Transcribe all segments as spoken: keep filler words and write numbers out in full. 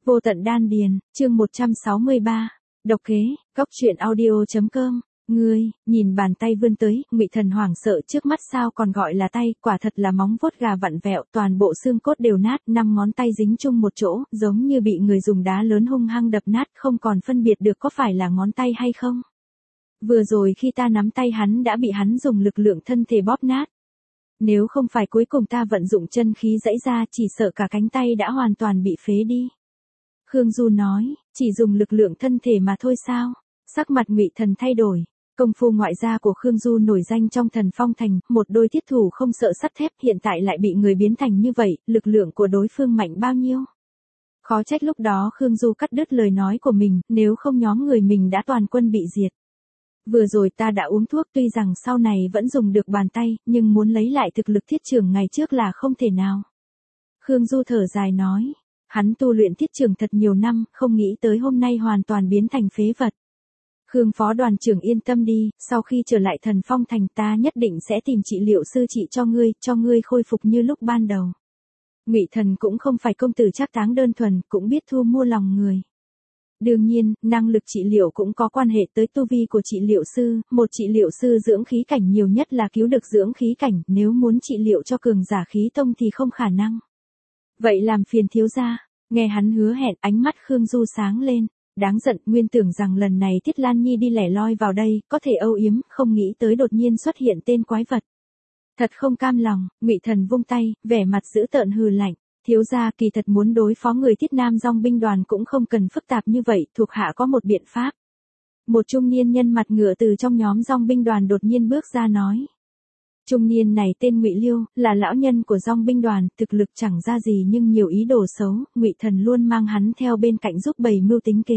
Vô tận đan điền, chương một trăm sáu mươi ba. Độc kế, góc truyện audio.com. Ngươi, nhìn bàn tay vươn tới, Ngụy Thần hoảng sợ trước mắt sao còn gọi là tay, quả thật là móng vuốt gà vặn vẹo, toàn bộ xương cốt đều nát, năm ngón tay dính chung một chỗ, giống như bị người dùng đá lớn hung hăng đập nát, không còn phân biệt được có phải là ngón tay hay không. Vừa rồi khi ta nắm tay hắn đã bị hắn dùng lực lượng thân thể bóp nát. Nếu không phải cuối cùng ta vận dụng chân khí giãy ra, chỉ sợ cả cánh tay đã hoàn toàn bị phế đi. Khương Du nói, chỉ dùng lực lượng thân thể mà thôi sao? Sắc mặt Ngụy Thần thay đổi. Công phu ngoại gia của Khương Du nổi danh trong Thần Phong Thành, một đôi thiết thủ không sợ sắt thép, hiện tại lại bị người biến thành như vậy, lực lượng của đối phương mạnh bao nhiêu? Khó trách lúc đó Khương Du cắt đứt lời nói của mình, nếu không nhóm người mình đã toàn quân bị diệt. Vừa rồi ta đã uống thuốc, tuy rằng sau này vẫn dùng được bàn tay, nhưng muốn lấy lại thực lực thiết trường ngày trước là không thể nào. Khương Du thở dài nói, hắn tu luyện thiết trường thật nhiều năm, không nghĩ tới hôm nay hoàn toàn biến thành phế vật. Khương phó đoàn trưởng yên tâm đi, sau khi trở lại Thần Phong Thành ta nhất định sẽ tìm trị liệu sư trị cho ngươi, cho ngươi khôi phục như lúc ban đầu. Ngụy Thần cũng không phải công tử trác táng đơn thuần, cũng biết thu mua lòng người. Đương nhiên, năng lực trị liệu cũng có quan hệ tới tu vi của trị liệu sư, một trị liệu sư dưỡng khí cảnh nhiều nhất là cứu được dưỡng khí cảnh, nếu muốn trị liệu cho cường giả khí tông thì không khả năng. Vậy làm phiền thiếu gia, nghe hắn hứa hẹn, ánh mắt Khương Du sáng lên, đáng giận, nguyên tưởng rằng lần này Tiết Lan Nhi đi lẻ loi vào đây, có thể âu yếm, không nghĩ tới đột nhiên xuất hiện tên quái vật. Thật không cam lòng, Ngụy Thần vung tay, vẻ mặt dữ tợn hừ lạnh. Thiếu gia, kỳ thật muốn đối phó người Thiết Nam Dong binh đoàn cũng không cần phức tạp như vậy, thuộc hạ có một biện pháp. Một trung niên nhân mặt ngựa từ trong nhóm Dong binh đoàn đột nhiên bước ra nói. Trung niên này tên Ngụy Liêu, là lão nhân của Dong binh đoàn, thực lực chẳng ra gì nhưng nhiều ý đồ xấu, Ngụy Thần luôn mang hắn theo bên cạnh giúp bày mưu tính kế.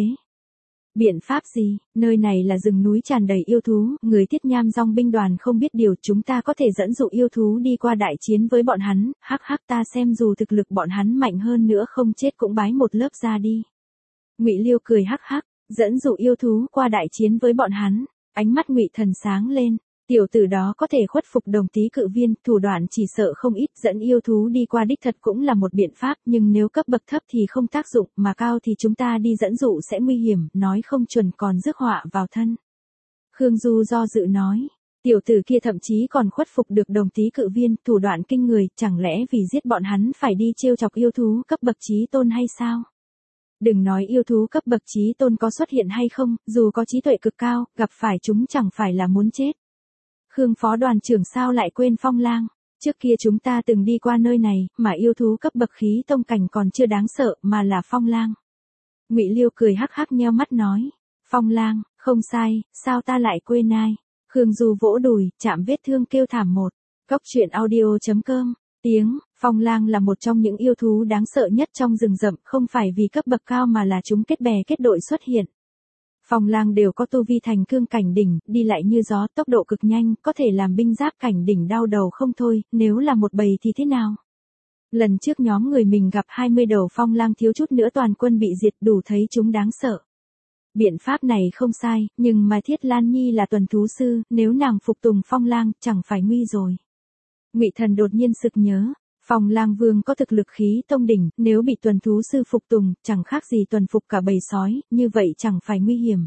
Biện pháp gì? Nơi này là rừng núi tràn đầy yêu thú, người Thiết Nham Dong binh đoàn không biết điều, chúng ta có thể dẫn dụ yêu thú đi qua đại chiến với bọn hắn, hắc hắc, ta xem dù thực lực bọn hắn mạnh hơn nữa không chết cũng bái một lớp ra đi. Ngụy Liêu cười hắc hắc, dẫn dụ yêu thú qua đại chiến với bọn hắn, ánh mắt Ngụy Thần sáng lên. Tiểu tử đó có thể khuất phục Đồng Tý cự viên, thủ đoạn chỉ sợ không ít, dẫn yêu thú đi qua đích thật cũng là một biện pháp, nhưng nếu cấp bậc thấp thì không tác dụng, mà cao thì chúng ta đi dẫn dụ sẽ nguy hiểm, nói không chuẩn còn rước họa vào thân. Khương Du do dự nói, tiểu tử kia thậm chí còn khuất phục được Đồng Tý cự viên, thủ đoạn kinh người, chẳng lẽ vì giết bọn hắn phải đi trêu chọc yêu thú cấp bậc chí tôn hay sao? Đừng nói yêu thú cấp bậc chí tôn có xuất hiện hay không, dù có trí tuệ cực cao, gặp phải chúng chẳng phải là muốn chết. Khương phó đoàn trưởng sao lại quên Phong Lang, trước kia chúng ta từng đi qua nơi này, mà yêu thú cấp bậc khí tông cảnh còn chưa đáng sợ, mà là Phong Lang. Ngụy Liêu cười hắc hắc nheo mắt nói, Phong Lang, không sai, sao ta lại quên ai? Khương Du vỗ đùi, chạm vết thương kêu thảm một. Góc truyện audio.com. Tiếng, Phong Lang là một trong những yêu thú đáng sợ nhất trong rừng rậm, không phải vì cấp bậc cao mà là chúng kết bè kết đội xuất hiện. Phong Lang đều có tu vi thành cương cảnh đỉnh, đi lại như gió, tốc độ cực nhanh, có thể làm binh giáp cảnh đỉnh đau đầu không thôi, nếu là một bầy thì thế nào? Lần trước nhóm người mình gặp hai mươi đầu Phong Lang thiếu chút nữa toàn quân bị diệt, đủ thấy chúng đáng sợ. Biện pháp này không sai, nhưng mà Thiết Lan Nhi là tuần thú sư, nếu nàng phục tùng Phong Lang, chẳng phải nguy rồi. Ngụy Thần đột nhiên sực nhớ. Phong Lang Vương có thực lực khí tông đỉnh, nếu bị tuần thú sư phục tùng, chẳng khác gì tuần phục cả bầy sói, như vậy chẳng phải nguy hiểm.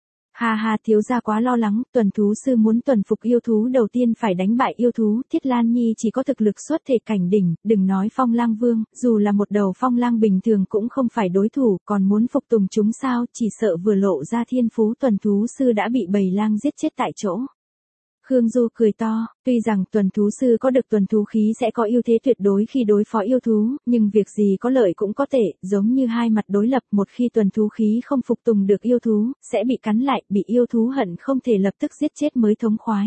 Ha ha, thiếu gia quá lo lắng, tuần thú sư muốn tuần phục yêu thú đầu tiên phải đánh bại yêu thú, Thiết Lan Nhi chỉ có thực lực xuất thể cảnh đỉnh, đừng nói Phong Lang Vương, dù là một đầu Phong Lang bình thường cũng không phải đối thủ, còn muốn phục tùng chúng sao, chỉ sợ vừa lộ ra thiên phú tuần thú sư đã bị bầy lang giết chết tại chỗ. Khương Du cười to, tuy rằng tuần thú sư có được tuần thú khí sẽ có ưu thế tuyệt đối khi đối phó yêu thú, nhưng việc gì có lợi cũng có tệ, giống như hai mặt đối lập, một khi tuần thú khí không phục tùng được yêu thú, sẽ bị cắn lại, bị yêu thú hận không thể lập tức giết chết mới thống khoái.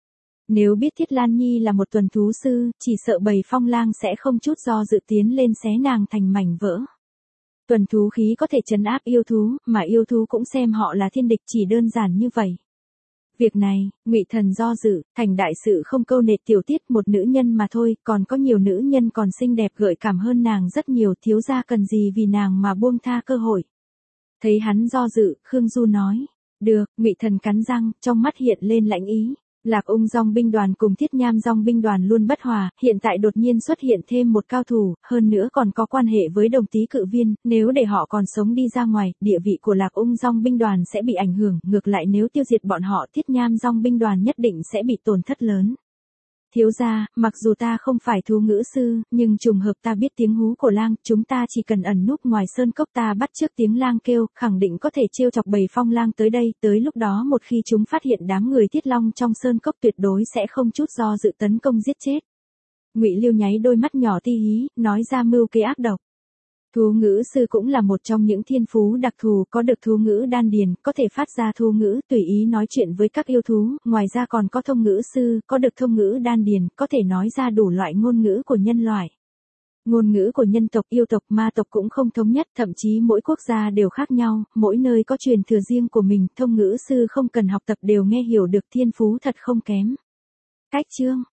Nếu biết Thiết Lan Nhi là một tuần thú sư, chỉ sợ bầy Phong Lang sẽ không chút do dự tiến lên xé nàng thành mảnh vỡ. Tuần thú khí có thể trấn áp yêu thú, mà yêu thú cũng xem họ là thiên địch, chỉ đơn giản như vậy. Việc này, Ngụy Thần do dự, thành đại sự không câu nệ tiểu tiết, một nữ nhân mà thôi, còn có nhiều nữ nhân còn xinh đẹp gợi cảm hơn nàng rất nhiều, thiếu gia cần gì vì nàng mà buông tha cơ hội. Thấy hắn do dự, Khương Du nói, được, Ngụy Thần cắn răng, trong mắt hiện lên lãnh ý. Lạc Ung Dong binh đoàn cùng Thiết Nham Dong binh đoàn luôn bất hòa, hiện tại đột nhiên xuất hiện thêm một cao thủ, hơn nữa còn có quan hệ với Đồng Tý Cự Viên, nếu để họ còn sống đi ra ngoài, địa vị của Lạc Ung Dong binh đoàn sẽ bị ảnh hưởng, ngược lại nếu tiêu diệt bọn họ, Thiết Nham Dong binh đoàn nhất định sẽ bị tổn thất lớn. Thiếu gia, mặc dù ta không phải thú ngữ sư, nhưng trùng hợp ta biết tiếng hú của lang, chúng ta chỉ cần ẩn núp ngoài sơn cốc ta bắt trước tiếng lang kêu, khẳng định có thể trêu chọc bầy phong lang tới đây, tới lúc đó một khi chúng phát hiện đám người Thiết Long trong sơn cốc tuyệt đối sẽ không chút do dự tấn công giết chết. Ngụy Liêu nháy đôi mắt nhỏ ti hí, nói ra mưu kế ác độc. Thú ngữ sư cũng là một trong những thiên phú đặc thù, có được thú ngữ đan điền, có thể phát ra thú ngữ, tùy ý nói chuyện với các yêu thú, ngoài ra còn có thông ngữ sư, có được thông ngữ đan điền, có thể nói ra đủ loại ngôn ngữ của nhân loại. Ngôn ngữ của nhân tộc, yêu tộc, ma tộc cũng không thống nhất, thậm chí mỗi quốc gia đều khác nhau, mỗi nơi có truyền thừa riêng của mình, thông ngữ sư không cần học tập đều nghe hiểu được, thiên phú thật không kém. Cách chương